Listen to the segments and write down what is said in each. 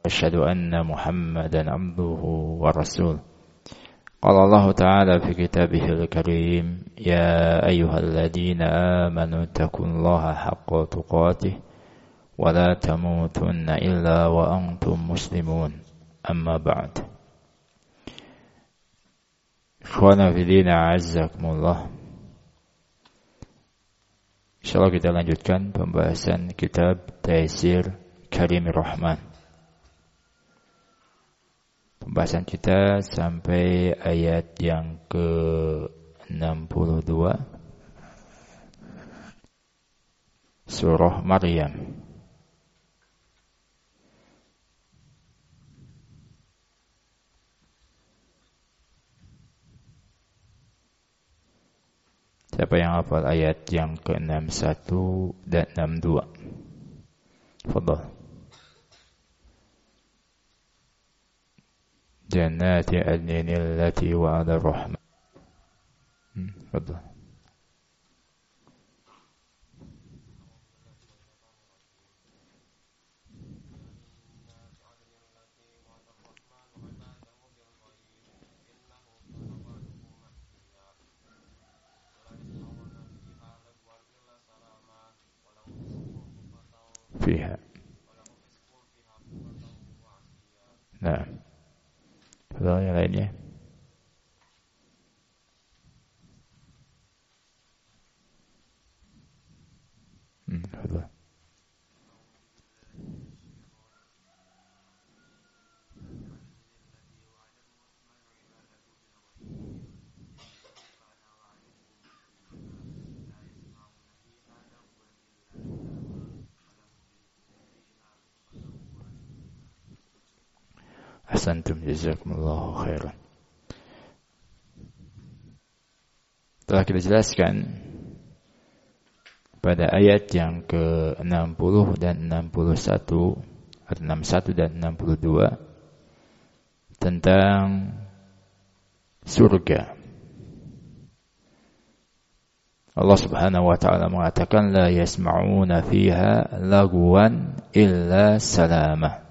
أشهد أن محمدا عبده ورسوله. قال الله تعالى في كتابه الكريم: يا أيها الذين آمنوا اتقوا الله حق تقاته ولا تموتن إلا وأنتم مسلمون. أما بعد. Ikhwana fillah a'azzakumullah. Insyaallah kita lanjutkan pembahasan kitab Taisir Karimir Rahman. Pembahasan kita sampai ayat yang ke-62 Surah Maryam. Siapa yang hafal ayat yang ke-61 dan 62? Fadhal. Jannati adnin allati wa'ada ar-rahman. Fadhal. Fiha. Nah, kalau yang lainnya. Betul. Ahsantum, jazakumullahu khairan. Telah kita jelaskan pada ayat yang ke-60 dan 61 atau 61 dan 62 tentang surga. Allah Subhanahu wa taala mengatakan la yasma'una fiha lagwan illa salamah.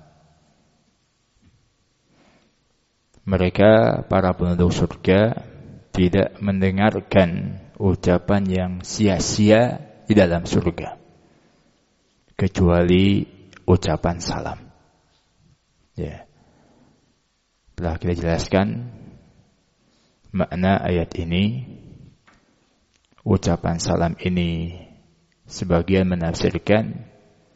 Mereka para penduduk surga tidak mendengarkan ucapan yang sia-sia di dalam surga kecuali ucapan salam. Ya. Telah kita jelaskan makna ayat ini. Ucapan salam ini sebagian menafsirkan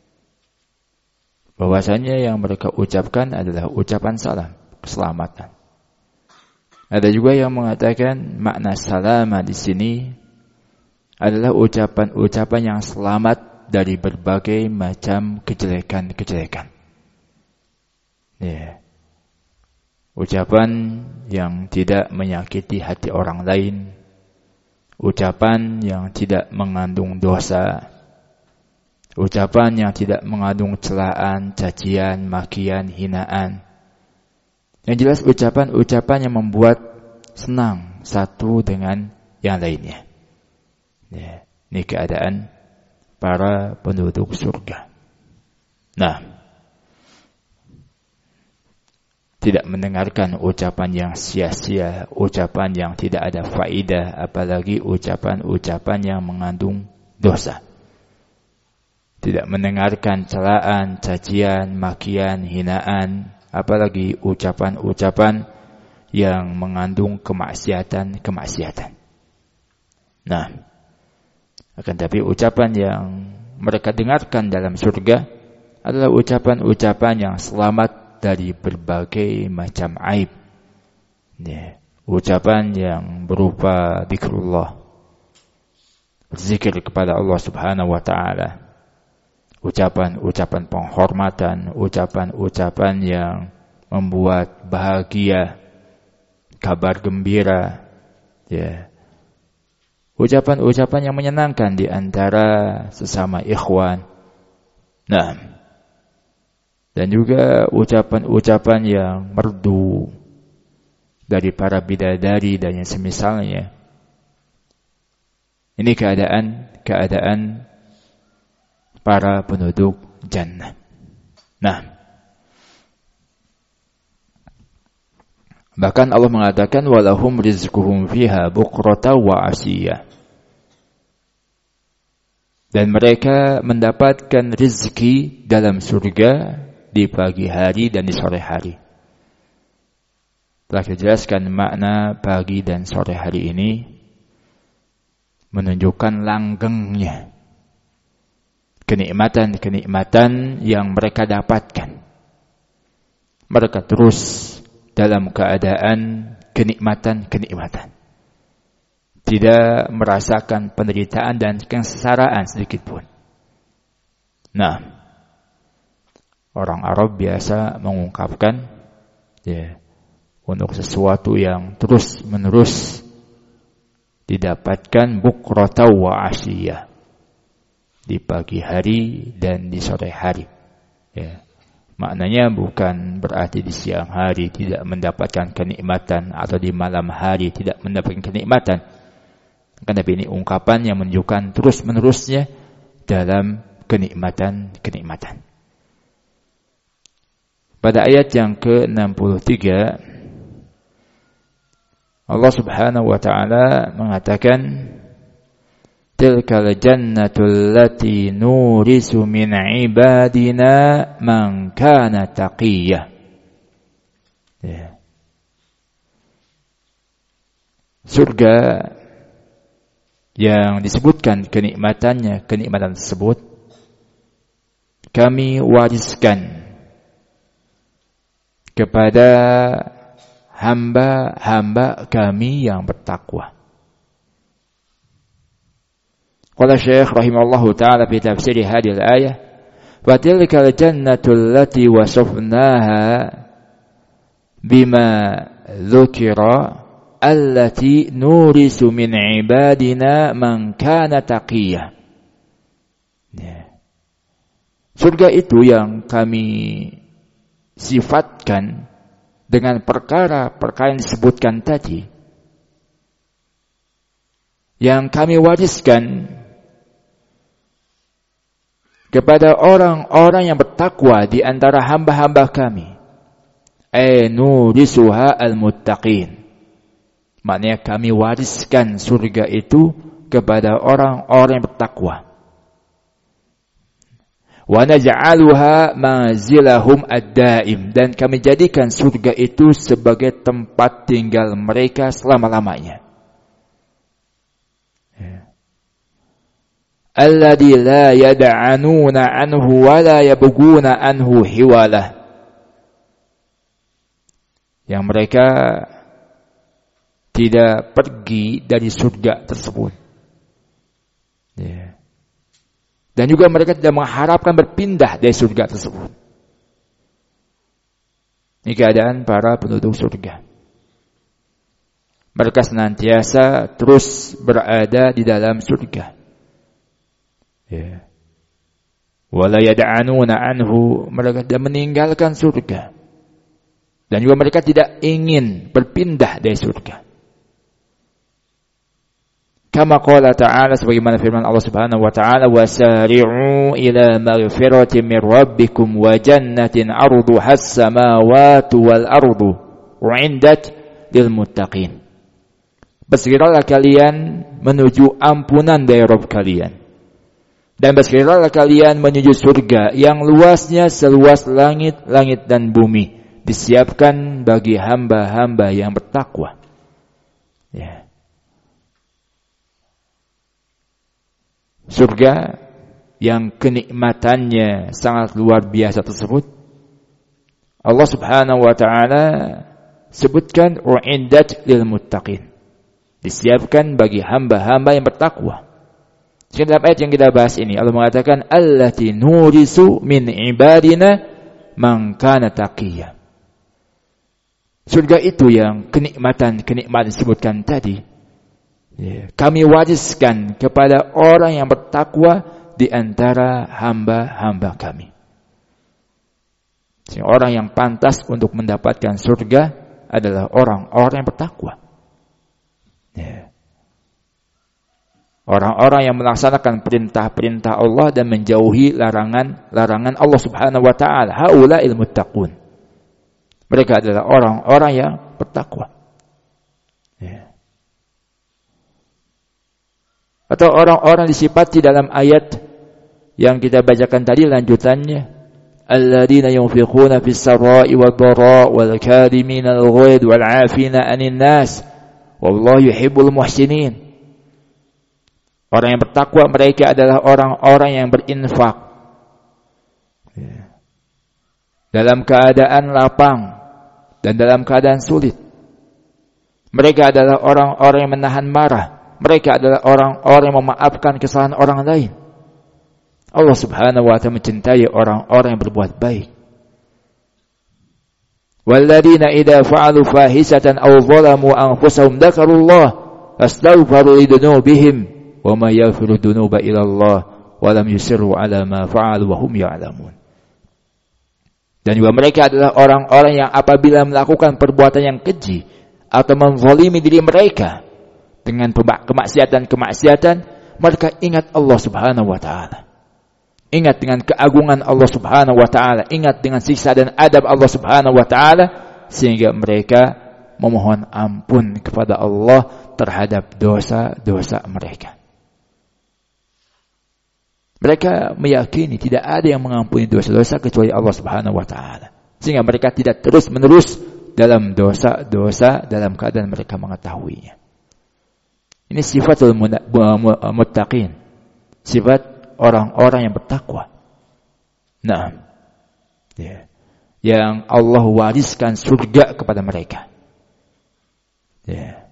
bahwasanya yang mereka ucapkan adalah ucapan salam, keselamatan. Ada juga yang mengatakan makna salama di sini adalah ucapan-ucapan yang selamat dari berbagai macam kejelekan-kejelekan. Ya. Ucapan yang tidak menyakiti hati orang lain, ucapan yang tidak mengandung dosa, ucapan yang tidak mengandung celaan, cacian, makian, hinaan. Yang jelas ucapan-ucapan yang membuat senang satu dengan yang lainnya. Ya, ini keadaan para penduduk surga. Nah, tidak mendengarkan ucapan yang sia-sia, ucapan yang tidak ada faedah, apalagi ucapan-ucapan yang mengandung dosa. Tidak mendengarkan celaan, cacian, makian, hinaan, apalagi ucapan-ucapan yang mengandung kemaksiatan. Nah, akan tapi ucapan yang mereka dengarkan dalam surga adalah ucapan-ucapan yang selamat dari berbagai macam aib. Ya, ucapan yang berupa zikrullah, berzikir kepada Allah Subhanahu wa taala. Ucapan-ucapan penghormatan, ucapan-ucapan yang membuat bahagia, kabar gembira, ya. Ucapan-ucapan yang menyenangkan di antara sesama ikhwan. Nah, dan juga ucapan-ucapan yang merdu dari para bidadari dan yang semisalnya. Ini keadaan para penduduk jannah. Nah, Bahkan Allah mengatakan walahum rizquhum fiha bukrata wa asiyah. Dan mereka mendapatkan rezeki dalam surga di pagi hari dan di sore hari. Telah dijelaskan makna pagi dan sore hari ini menunjukkan langgengnya kenikmatan-kenikmatan yang mereka dapatkan. Mereka terus dalam keadaan kenikmatan-kenikmatan. Tidak merasakan penderitaan dan kesengsaraan sedikit pun. Nah, orang Arab biasa mengungkapkan untuk sesuatu yang terus-menerus didapatkan bukrata wa asyiyah, di pagi hari dan di sore hari. Maknanya bukan berarti di siang hari tidak mendapatkan kenikmatan atau di malam hari tidak mendapatkan kenikmatan. Tapi ini ungkapan yang menunjukkan terus-menerusnya dalam kenikmatan-kenikmatan. Pada ayat yang ke-63 Allah Subhanahu wa taala mengatakan tilkal jannatul lati nurisu min ibadina man kana taqiyya. Surga yang disebutkan kenikmatan tersebut kami wariskan kepada hamba-hamba kami yang bertakwa. Qala Syekh rahimahullahu taala fi tafsir hadhihi al-ayah, wa tilkal jannatul lati wasafnaha bima dzukira allati nurisu min ibadina man kana taqiyya. Surga itu yang kami sifatkan dengan perkara-perkara yang disebutkan tadi, yang kami wariskan kepada orang-orang yang bertakwa di antara hamba-hamba kami. Nurisuha al-muttaqin. Maknanya kami wariskan surga itu kepada orang-orang yang bertakwa. Wa naj'aluha manzilahum ad-daim, dan kami jadikan surga itu sebagai tempat tinggal mereka selama-lamanya. Alladzi la yad'anuna anhu wa la yabghuna anhu hiwalah. Yang mereka tidak pergi dari surga tersebut. Dan juga mereka tidak mengharapkan berpindah dari surga tersebut. Ini keadaan para penduduk surga. Mereka senantiasa terus berada di dalam surga. Wala yad'anuna anhu, mereka tidak meninggalkan surga. Dan juga mereka tidak ingin berpindah dari surga. Kama qala ta'ala, sebagaimana firman Allah Subhanahu wa ta'ala, wasari'u ila maghfiratin min rabbikum wa jannatin 'arduha as-samawati wal ardu u'iddat lil muttaqin. Bersegeralah kalian menuju ampunan dari Rabb kalian, dan bersegeralah kalian menuju surga yang luasnya seluas langit dan bumi, disiapkan bagi hamba-hamba yang bertakwa. Surga yang kenikmatannya sangat luar biasa tersebut, Allah Subhanahu wa ta'ala sebutkan u'iddat lil muttaqin, disiapkan bagi hamba-hamba yang bertakwa. Dalam ayat yang kita bahas ini Allah mengatakan allati nurisu min ibadina man kana taqiyya. Surga itu yang kenikmatan disebutkan tadi, kami wariskan kepada orang yang bertakwa di antara hamba-hamba kami. Orang yang pantas untuk mendapatkan surga adalah orang-orang yang bertakwa. Orang-orang yang melaksanakan perintah-perintah Allah dan menjauhi larangan-larangan Allah Subhanahu wa ta'ala. Haula'il muttaqun. Mereka adalah orang-orang yang bertakwa. Ya. Atau orang-orang disifati dalam ayat yang kita bacakan tadi lanjutannya, alladzina yunfiquna fis sarai wad dharai wal kadhimina al ghaidh wal 'afina 'anil nas wallahu yuhibbul muhsinin. Orang yang bertakwa mereka adalah orang-orang yang berinfak dalam keadaan lapang dan dalam keadaan sulit. Mereka adalah orang-orang yang menahan marah. Mereka adalah orang-orang yang memaafkan kesalahan orang lain. Allah Subhanahu wa ta'ala mencintai orang-orang yang berbuat baik. Walladzina idza fa'alu fahisatan aw zalamu anfusahum dzakarullah fastaghfiru lidunubihim wa ma yaghfiru dunuba illa Allah wa lam yusirru 'ala ma fa'alu wa hum ya'lamun. Dan juga mereka adalah orang-orang yang apabila melakukan perbuatan yang keji atau menzalimi diri mereka dengan kemaksiatan-kemaksiatan, mereka ingat Allah Subhanahu wa ta'ala. Ingat dengan keagungan Allah Subhanahu wa ta'ala, ingat dengan siksa dan adab Allah Subhanahu wa ta'ala, sehingga mereka memohon ampun kepada Allah terhadap dosa-dosa mereka. Mereka meyakini tidak ada yang mengampuni dosa-dosa kecuali Allah Subhanahu wa ta'ala, sehingga mereka tidak terus-menerus dalam dosa-dosa dalam keadaan mereka mengetahuinya. Ini sifatul muttaqin, sifat orang-orang yang bertakwa. Nah, ya, yang Allah wariskan surga kepada mereka. Ya.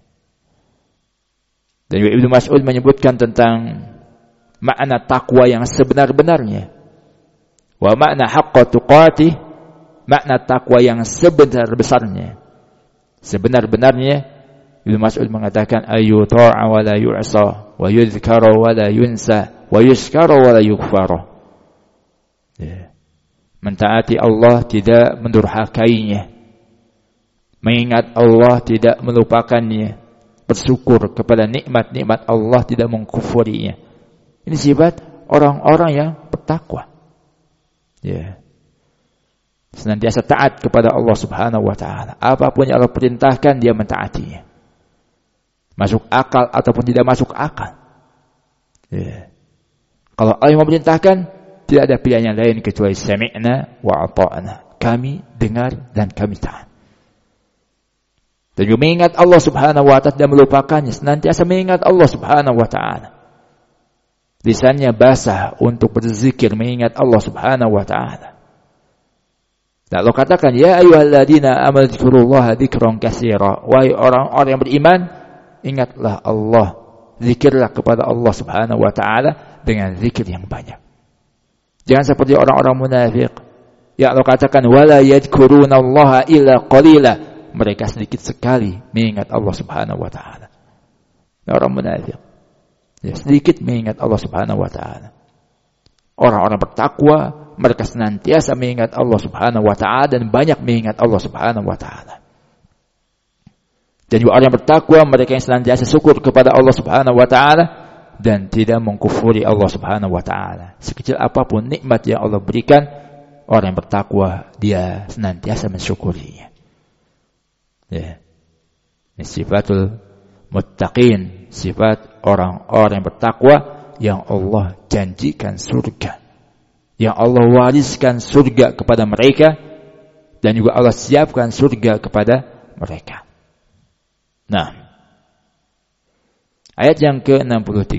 Dan Ibnu Mas'ud menyebutkan tentang makna takwa yang sebenar-benarnya. Wa makna haqqa tuqatih, makna takwa yang sebenar-besarnya. Sebenar-benarnya Ibnu Mas'ud mengatakan ayu ta'a wa la yu'sa wa yuzkara wa la yunsa wa yuskara wa la yukfara. Ya. Mentaati Allah tidak mendurhakainya. Mengingat Allah tidak melupakannya. Bersyukur kepada nikmat-nikmat Allah tidak mengkufurinya. Ini sifat orang-orang yang bertakwa. Ya. Senantiasa taat kepada Allah Subhanahu wa ta'ala. Apapun yang Allah perintahkan dia mentaatinya. Masuk akal ataupun tidak masuk akal. Ya. Kalau Allah memerintahkan, tidak ada pilihan yang lain kecuali sami'na wa ata'na. Kami dengar dan kami taat. Dan juga mengingat Allah Subhanahu wa ta'ala dan melupakannya. Senantiasa mengingat Allah Subhanahu wa ta'ala. Lisannya basah untuk berzikir mengingat Allah Subhanahu wa ta'ala. Dan Allah katakan, ya ayyuhalladzina amanu dzkurullaha dzikran katsira. Wahai orang-orang yang beriman, ingatlah Allah, zikirlah kepada Allah Subhanahu wa ta'ala dengan zikir yang banyak. Jangan seperti orang-orang munafik. Ya Allah katakan, wala yadhkurunallaha illa qalila. Mereka sedikit sekali mengingat Allah Subhanahu wa ta'ala. Orang munafik. Ya, sedikit mengingat Allah Subhanahu wa ta'ala. Orang-orang bertakwa, mereka senantiasa mengingat Allah Subhanahu wa ta'ala dan banyak mengingat Allah Subhanahu wa ta'ala. Dan juga orang yang bertakwa, mereka yang senantiasa syukur kepada Allah Subhanahu wa ta'ala dan tidak mengkufuri Allah Subhanahu wa ta'ala. Sekecil apapun nikmat yang Allah berikan, orang yang bertakwa dia senantiasa mensyukurinya. Ya. Ini sifatul muttaqin, sifat orang-orang yang bertakwa yang Allah janjikan surga. Yang Allah wariskan surga kepada mereka dan juga Allah siapkan surga kepada mereka. Nah, ayat yang ke-63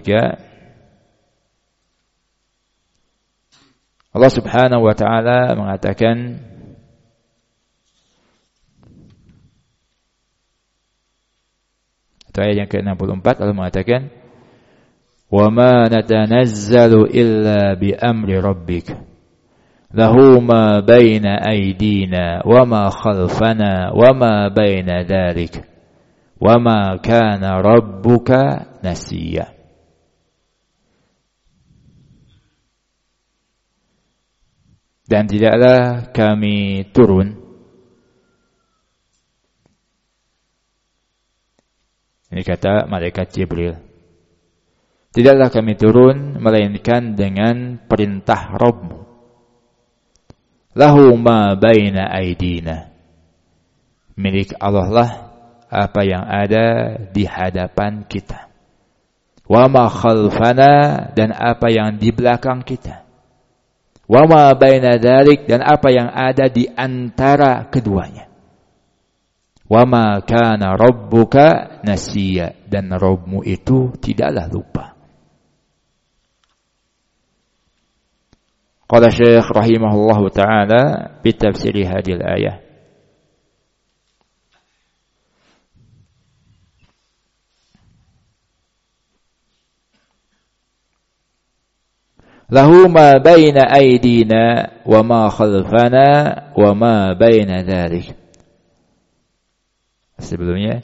Allah Subhanahu wa ta'ala mengatakan atau ayat yang ke-64 Allah mengatakan wa ma natanazzalu illa bi amri rabbik lahu ma baina aydina wa ma khalfana wa ma baina dzalik wa ma kana rabbuka nasiya. Dan tidaklah kami turun, ini kata malaikat Jibril, tidaklah kami turun melainkan dengan perintah Rabbmu. Lahu ma baina aydina, Milik Allah lah apa yang ada di hadapan kita. Wa ma khalfana, dan apa yang di belakang kita. Wa ma baina dzalik, dan apa yang ada di antara keduanya. Wa ma kana rabbuka nasiya, dan Rabbmu itu tidaklah lupa. Qala Syekh rahimahullahu taala fi tafsir hadhihi al-ayah. Lahu ma baina aydina wa ma khalfana wa ma baina dzalik. Sebelumnya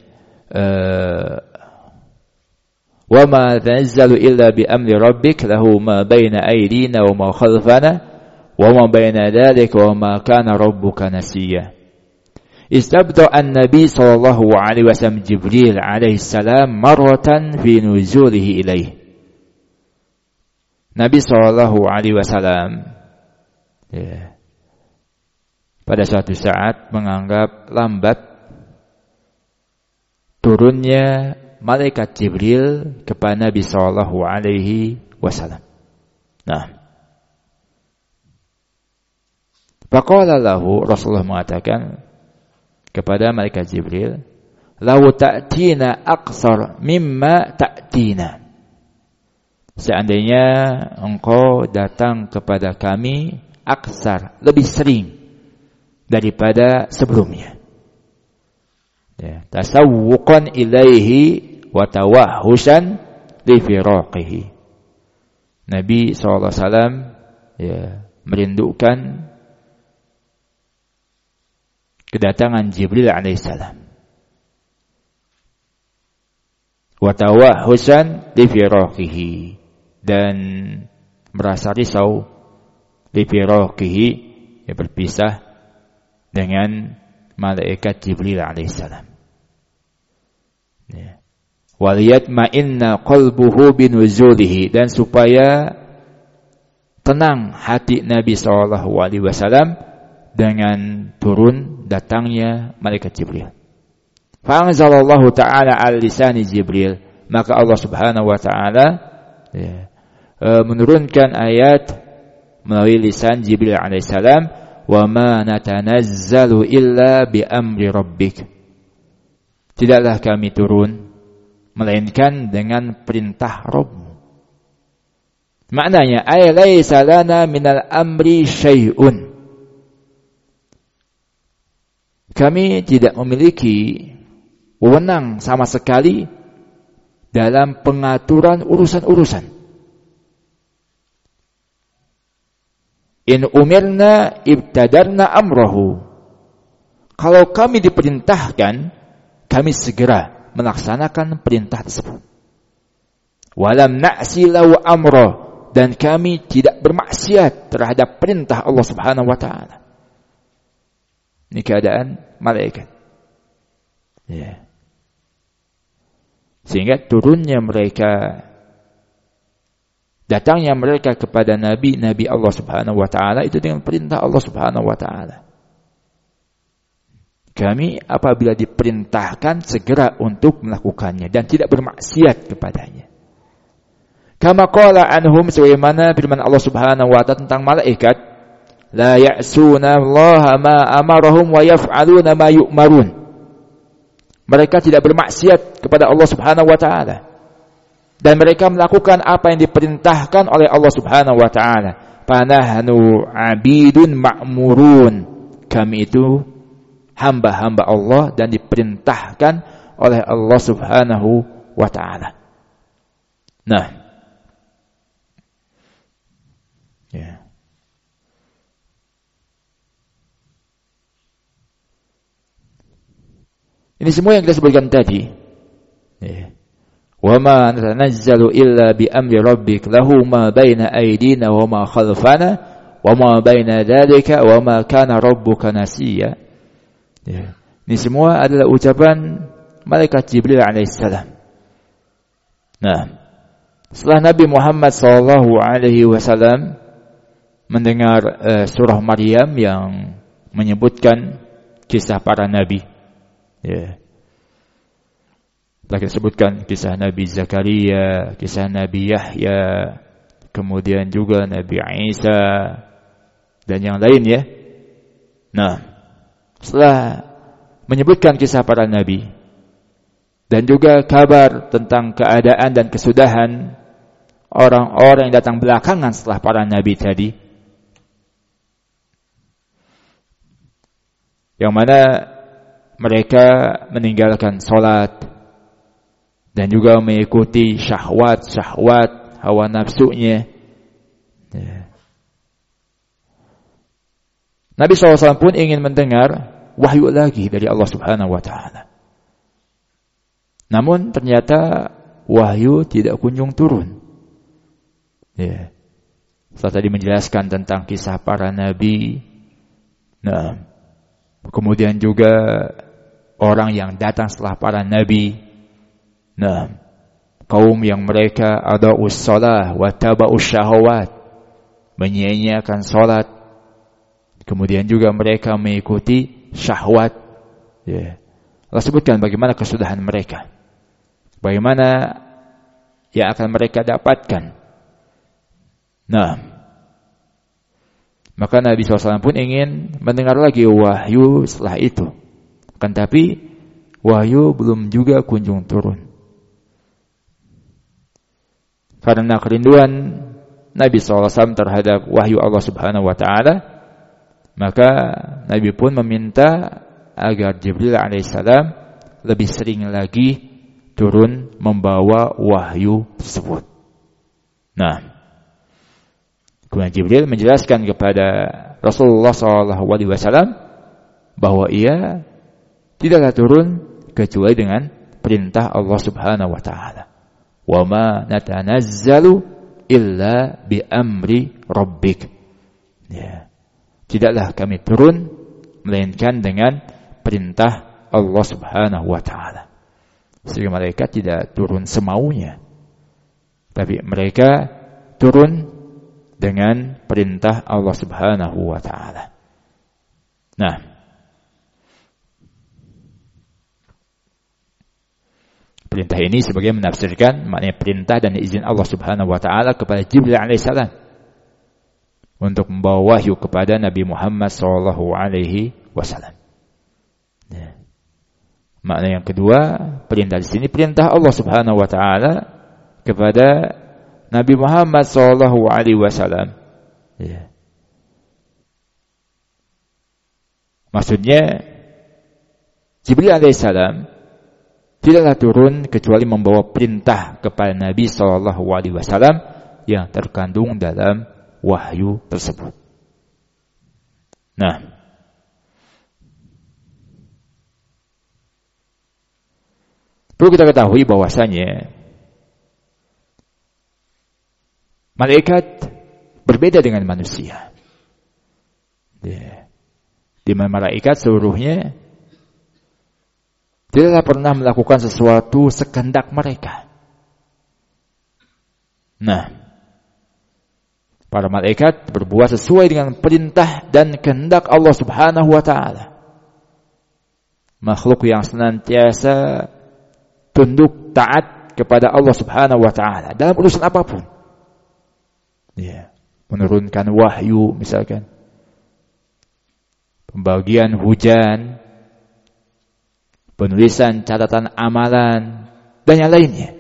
wa ma tanazzalu illa bi amri rabbik lahu ma baina aydina wa ma khalfana wa ma baina dzalik wa ma kana rabbuka nasiya. Istabda an-nabi sallallahu alaihi wasallam Jibril alaihi salam marratan fi nuzulihi ilaihi. Nabi sallallahu alaihi wasallam pada suatu saat menganggap lambat turunnya malaikat Jibril kepada Nabi sallallahu alaihi wasallam. Nah, faqala lahu, Rasulullah mengatakan kepada malaikat Jibril, "Lau ta'tina aqsar mimma ta'tina." Seandainya engkau datang kepada kami aksar, lebih sering daripada sebelumnya. Tasawwuqan ilaihi wa tawahhusan li firaqihi. Nabi SAW merindukan kedatangan Jibril alaihissalam. Wa tawahhusan li firaqihi, dan merasa risau li firaqihi, berpisah dengan malaikat Jibril alaihissalam. Waliyatma'inna qalbuhu binuzulihi, dan supaya tenang hati Nabi sallallahu alaihi wasallam dengan turun datangnya malaikat Jibril. Fa anzalallahu ta'ala al lisani Jibril, maka Allah Subhanahu wa taala menurunkan ayat melalui lisan Jibril alaihissalam, wa ma natanazzalu illa bi amri rabbik. Tidaklah kami turun melainkan dengan perintah Rabbmu. Maknanya ay laisa lana minal amri syai'un. Kami tidak memiliki wewenang sama sekali dalam pengaturan urusan-urusan. In umirna ibtadarna amrahu. Kalau kami diperintahkan, kami segera melaksanakan perintah tersebut. Walam na'si lahu amra, dan kami tidak bermaksiat terhadap perintah Allah Subhanahu wa taala. Ini keadaan malaikat. Sehingga turunnya mereka, datangnya mereka kepada Nabi Allah Subhanahu wa taala itu dengan perintah Allah Subhanahu wa taala. Kami apabila diperintahkan segera untuk melakukannya dan tidak bermaksiat kepadanya. Kama qala anhum, sebagaimana firman Allah Subhanahu wa taala tentang malaikat, la ya'suna Allah ma amarahum wa yaf'aluna ma yu'marun. Mereka tidak bermaksiat kepada Allah Subhanahu wa taala, dan mereka melakukan apa yang diperintahkan oleh Allah Subhanahu wa taala. Fanahnu 'abidun ma'murun. Kami itu hamba-hamba Allah dan diperintahkan oleh Allah Subhanahu wa taala. Nah, ini semua yang kita sebutkan tadi. Wa ma natanazzalu illa bi amri rabbik lahu ma baina aydina wa ma khalfana wa ma baina dzalika wa ma kana rabbuka nasiya. Ini semua adalah ucapan malaikat Jibril alaihissalam. Nah, setelah Nabi Muhammad sallallahu alaihi wasallam mendengar surah Maryam yang menyebutkan kisah para nabi Ya. Lagi disebutkan kisah Nabi Zakaria, kisah Nabi Yahya, kemudian juga Nabi Isa dan yang lain ya. Nah, setelah menyebutkan kisah para nabi dan juga kabar tentang keadaan dan kesudahan orang-orang yang datang belakangan setelah para nabi tadi, yang mana mereka meninggalkan salat dan juga mengikuti syahwat hawa nafsunya. Ya. Nabi SAW pun ingin mendengar wahyu lagi dari Allah Subhanahu wa Ta'ala. Namun ternyata wahyu tidak kunjung turun. Ya. Setelah tadi menjelaskan tentang kisah para nabi, nah, kemudian juga orang yang datang setelah para nabi, nah, kaum yang mereka ada'us shalah wa taba'us syahawat, menyia-nyiakan salat, kemudian juga mereka mengikuti syahwat. Ya. Allah sebutkan bagaimana kesudahan mereka, bagaimana yang akan mereka dapatkan. Nah, maka Nabi SAW pun ingin mendengar lagi wahyu setelah itu. Kan tapi wahyu belum juga kunjung turun. Karena kerinduan Nabi SAW terhadap wahyu Allah Subhanahu wa Ta'ala, maka Nabi pun meminta agar Jibril alaihissalam lebih sering lagi turun membawa wahyu tersebut. Nah, kemudian Jibril menjelaskan kepada Rasulullah SAW bahwa ia tidaklah turun kecuali dengan perintah Allah Subhanahu wa Ta'ala. Wa ma natanazzalu illa bi amri rabbik. Ya. Tidaklah kami turun melainkan dengan perintah Allah Subhanahu wa Ta'ala. Sehingga mereka tidak turun semaunya, tapi mereka turun dengan perintah Allah Subhanahu wa Ta'ala. Nah, perintah ini sebagai menafsirkan maknanya perintah dan izin Allah Subhanahu wa Ta'ala kepada Jibril alaihissalam untuk membawa wahyu kepada Nabi Muhammad sallallahu alaihi wasallam. Ya. Makna yang kedua, perintah di sini perintah Allah Subhanahu wa Ta'ala kepada Nabi Muhammad sallallahu alaihi wasallam. Ya. Maksudnya Jibril alaihissalam tidaklah turun kecuali membawa perintah kepada Nabi sallallahu alaihi wasallam yang terkandung dalam wahyu tersebut. Nah, perlu kita ketahui bahwasanya malaikat berbeda dengan manusia. Ya. Di mana malaikat seluruhnya tidaklah pernah melakukan sesuatu sekehendak mereka. Nah, para malaikat berbuat sesuai dengan perintah dan kehendak Allah Subhanahu wa Ta'ala. Makhluk yang senantiasa tunduk taat kepada Allah Subhanahu wa Ta'ala dalam urusan apapun. Ya, menurunkan wahyu misalkan, pembagian hujan, penulisan catatan amalan, dan yang lainnya.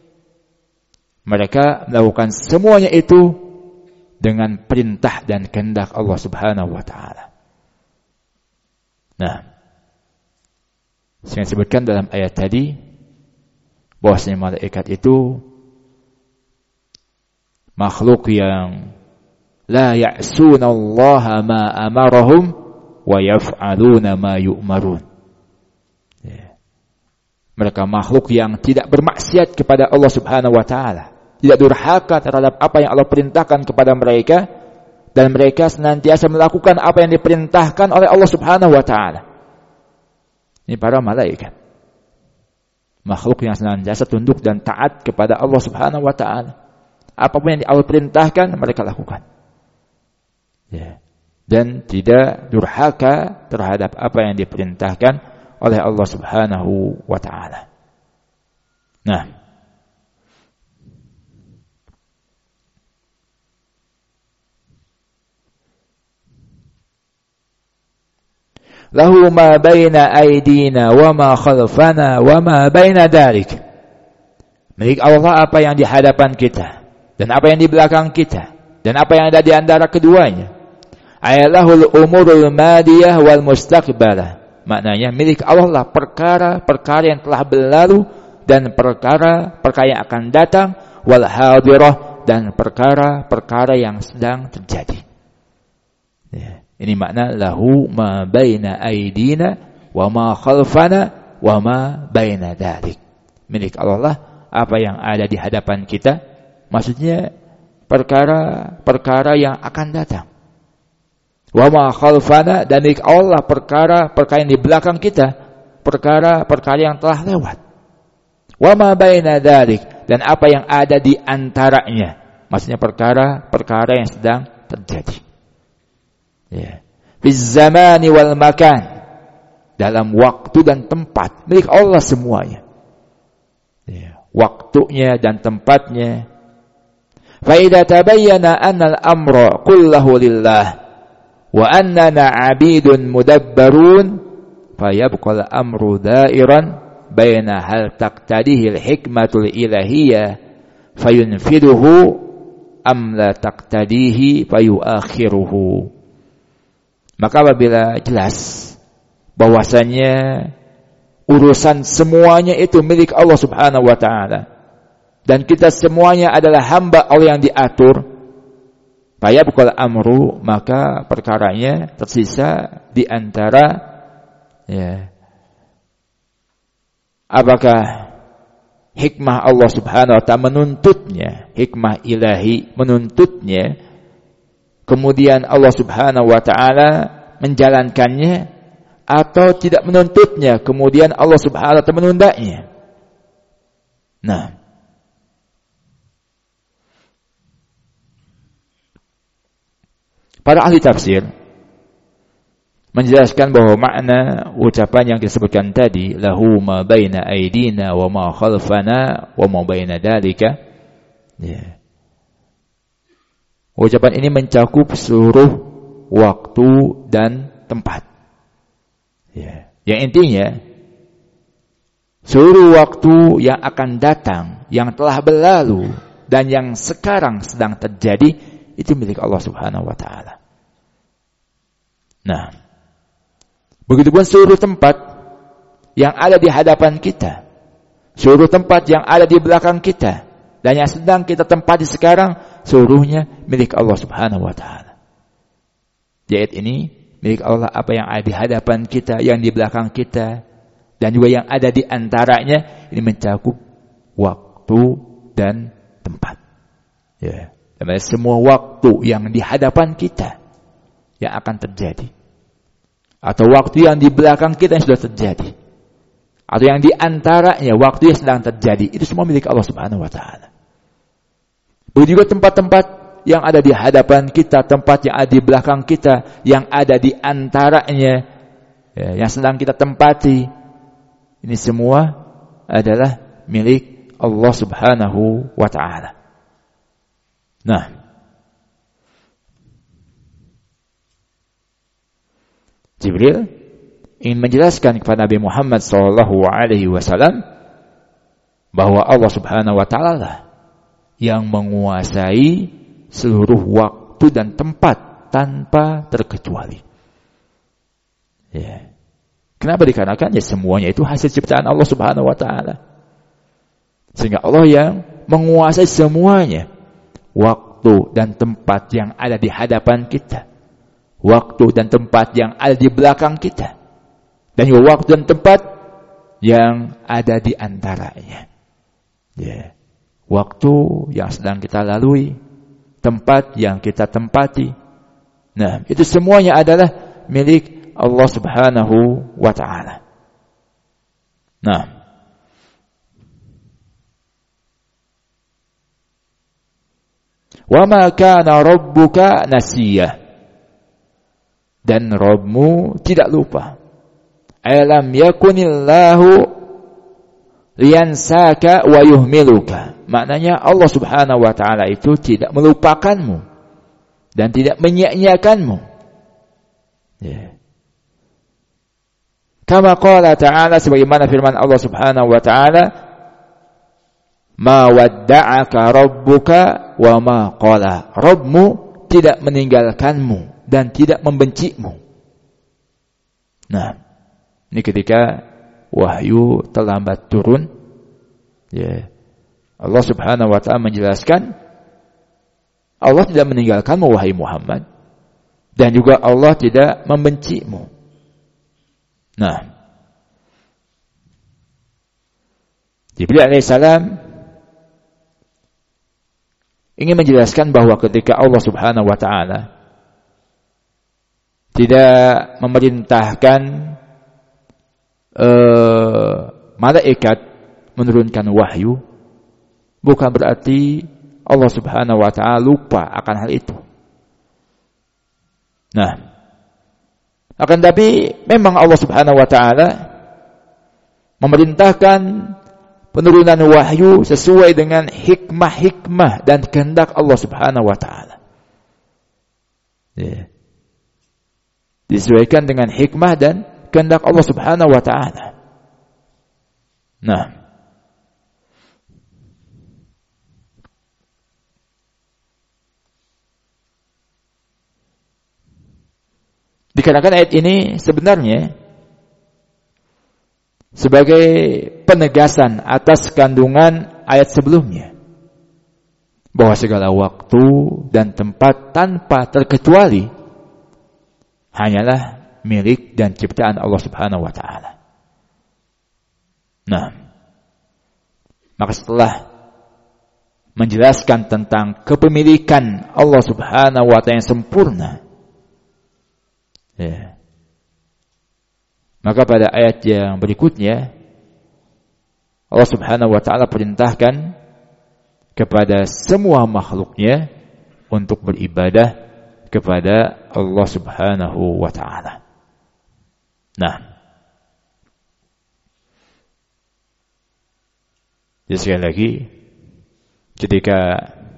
Mereka melakukan semuanya itu dengan perintah dan kehendak Allah Subhanahu wa Ta'ala. Nah, saya sebutkan dalam ayat tadi bahwasanya malaikat itu makhluk yang la ya'suna Allah ma amarahum wa yaf'aluna ma yu'marun. Mereka makhluk yang tidak bermaksiat kepada Allah Subhanahu wa Ta'ala, tidak durhaka terhadap apa yang Allah perintahkan kepada mereka, dan mereka senantiasa melakukan apa yang diperintahkan oleh Allah Subhanahu wa Ta'ala. Ini para malaikat, makhluk yang senantiasa tunduk dan taat kepada Allah Subhanahu wa Ta'ala. Apapun yang Allah perintahkan mereka lakukan. Ya. Dan tidak durhaka terhadap apa yang diperintahkan oleh Allah Subhanahu wa taala. Nah, lahu ma baina aydina wa ma khalfana wa ma baina dzalik. Milik Allah apa yang di hadapan kita dan apa yang di belakang kita dan apa yang ada di antara keduanya. Ayalahul umurul madiyah wal mustaqbalah. Maknanya milik Allah lah perkara-perkara yang telah berlalu dan perkara-perkara yang akan datang, wal hadirah, dan perkara-perkara yang sedang terjadi. Ya, ini makna lahu ma baina aidina wa ma khalfana wa ma baina dzalik. Milik Allah lah apa yang ada di hadapan kita, maksudnya perkara-perkara yang akan datang. Wa ma khalfana, dan milik Allah perkara-perkara yang di belakang kita, perkara-perkara yang telah lewat. Wa ma baina dzalik, dan apa yang ada di antaranya, maksudnya perkara-perkara yang sedang terjadi. Ya. Fi zamani wal makan, dalam waktu dan tempat, milik Allah semuanya. Ya. Waktunya dan tempatnya. Fa idza tabayyana anna al-amra kulluhu lillah wa annana 'abidun mudabbarun fayabqa al-amru da'iran baina hal taqtadihi al-hikmatul ilahiyyah fayunfiduhu am la taqtadihi fayuakhiruhu. Maka apabila jelas bahwasanya urusan semuanya itu milik Allah Subhanahu wa taala dan kita semuanya adalah hamba Allah yang diatur, fayabqal amru, maka perkaranya tersisa di antara ya, apakah hikmah Allah Subhanahu wa taala menuntutnya, hikmah ilahi menuntutnya, kemudian Allah Subhanahu wa taala menjalankannya, atau tidak menuntutnya, kemudian Allah Subhanahu wa taala menundanya. Nah, para ahli tafsir menjelaskan bahwa makna ucapan yang disebutkan tadi, lahu ma baina aidina wa ma khalfana wa ma baina dzalika, ya, ucapan ini mencakup seluruh waktu dan tempat. Ya, yang intinya seluruh waktu yang akan datang, yang telah berlalu dan yang sekarang sedang terjadi, itu milik Allah Subhanahu wa taala. Nah, begitupun seluruh tempat yang ada di hadapan kita, seluruh tempat yang ada di belakang kita, dan yang sedang kita tempati sekarang, seluruhnya milik Allah Subhanahu wa taala. Di ayat ini, milik Allah apa yang ada di hadapan kita, yang di belakang kita, dan juga yang ada di antaranya, ini mencakup waktu dan tempat. Ya, dan semua waktu yang di hadapan kita yang akan terjadi, atau waktu yang di belakang kita yang sudah terjadi, atau yang di antaranya waktu yang sedang terjadi, itu semua milik Allah Subhanahu wa taala. Begitu juga tempat-tempat yang ada di hadapan kita, tempat yang ada di belakang kita, yang ada di antaranya, ya, yang sedang kita tempati, ini semua adalah milik Allah Subhanahu wa taala. Nah, Jibril ingin menjelaskan kepada Nabi Muhammad SAW bahwa Allah Subhanahu wa taala lah yang menguasai seluruh waktu dan tempat tanpa terkecuali. Ya. Kenapa? Dikarenakan ya semuanya itu hasil ciptaan Allah Subhanahu wa taala. Sehingga Allah yang menguasai semuanya. Waktu dan tempat yang ada di hadapan kita, waktu dan tempat yang ada di belakang kita, dan juga waktu dan tempat yang ada di antaranya. Ya. Waktu yang sedang kita lalui, tempat yang kita tempati. Nah, itu semuanya adalah milik Allah Subhanahu wa taala. Nah, wa ma kana rabbuka nasiyah, dan Rabbmu tidak lupa. Alam yakunillahu liyansaka wa yuhmiluka. Maknanya Allah Subhanahu wa taala itu tidak melupakanmu dan tidak menyia-nyiakanmu. Ya. Kama qala ta'ala, sebagaimana firman Allah Subhanahu wa taala, ma wadda'aka rabbuka wa ma qala. Rabbmu tidak meninggalkanmu dan tidak membencimu. Nah, ini ketika wahyu terlambat turun, ya, Allah Subhanahu wa taala menjelaskan Allah tidak meninggalkanmu wahai Muhammad, dan juga Allah tidak membencimu. Nah, Jibril alaihissalam ingin menjelaskan bahwa ketika Allah Subhanahu wa taala tidak memerintahkan malaikat menurunkan wahyu, bukan berarti Allah Subhanahu wa taala lupa akan hal itu. Nah, akan tapi memang Allah Subhanahu wa taala memerintahkan penurunan wahyu sesuai dengan hikmah-hikmah dan kehendak Allah Subhanahu wa taala. Ya. Disesuaikan dengan hikmah dan kehendak Allah Subhanahu wa taala. Nah, dikarenakan ayat ini sebenarnya sebagai penegasan atas kandungan ayat sebelumnya, bahwa segala waktu dan tempat tanpa terkecuali hanyalah milik dan ciptaan Allah Subhanahu wa taala. Nah, maka setelah menjelaskan tentang kepemilikan Allah Subhanahu wa taala yang sempurna, ya, maka pada ayat yang berikutnya Allah Subhanahu wa taala perintahkan kepada semua makhluknya untuk beribadah kepada Allah Subhanahu wa taala. Nah, jadi sekali lagi, ketika